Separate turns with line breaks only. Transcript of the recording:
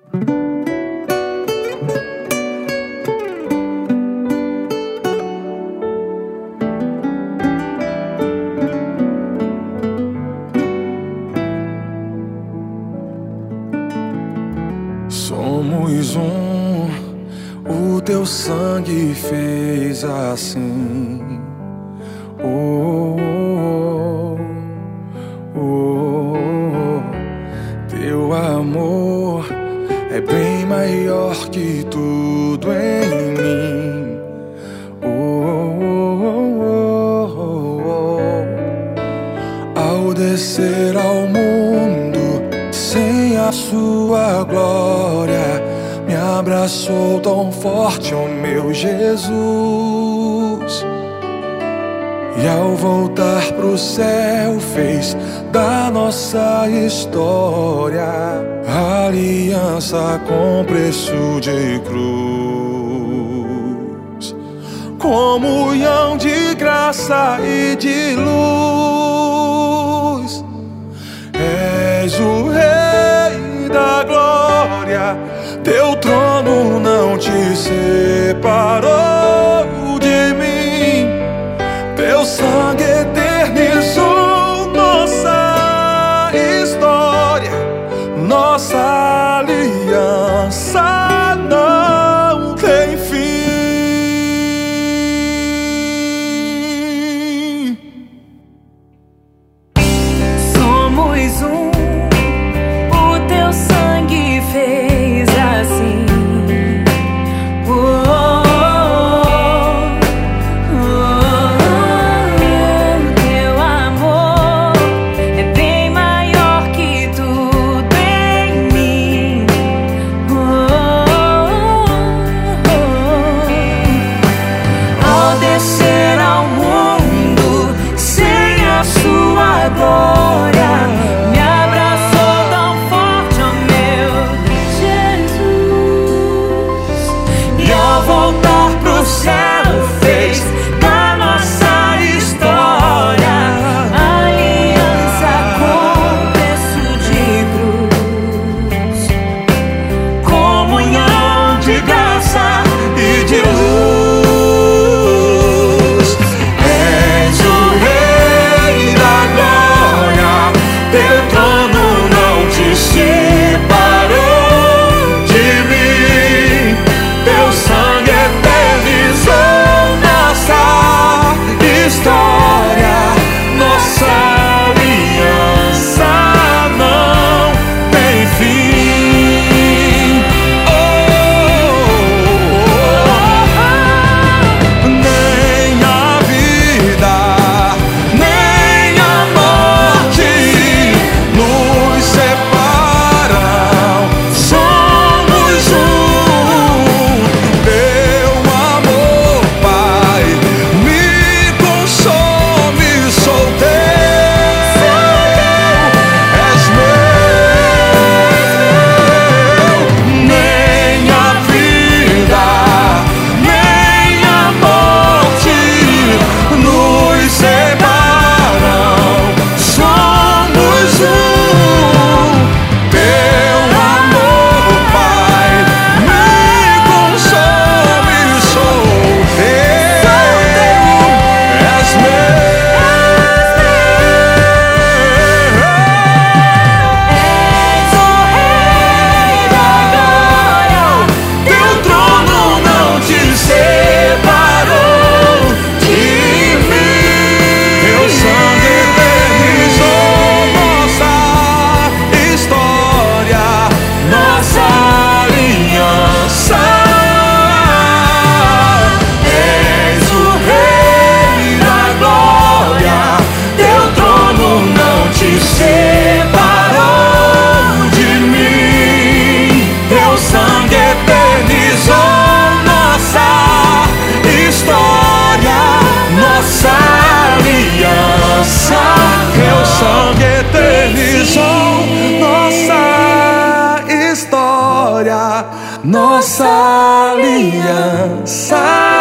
Somos um, o teu sangue fez assim. Oh, oh, oh, oh. Teu amor é bem maior que tudo em mim. Oh, oh, oh, oh. Ao descer ao mundo sem a sua glória, me abraçou tão forte, oh meu Jesus. E ao voltar pro céu fez da nossa história aliança com preço de cruz, comunhão de graça e de luz. És o Rei da glória, teu trono não te separou de mim. Teu sangue eternizou nossa história, nossa aliança não tem fim.
Somos um, o teu sangue fez assim. Glória, me abraçou tão forte, oh meu Jesus. E ao voltar pro céu fez da nossa história aliança com preço de cruz, comunhão de graça e de luz.
Nossa aliança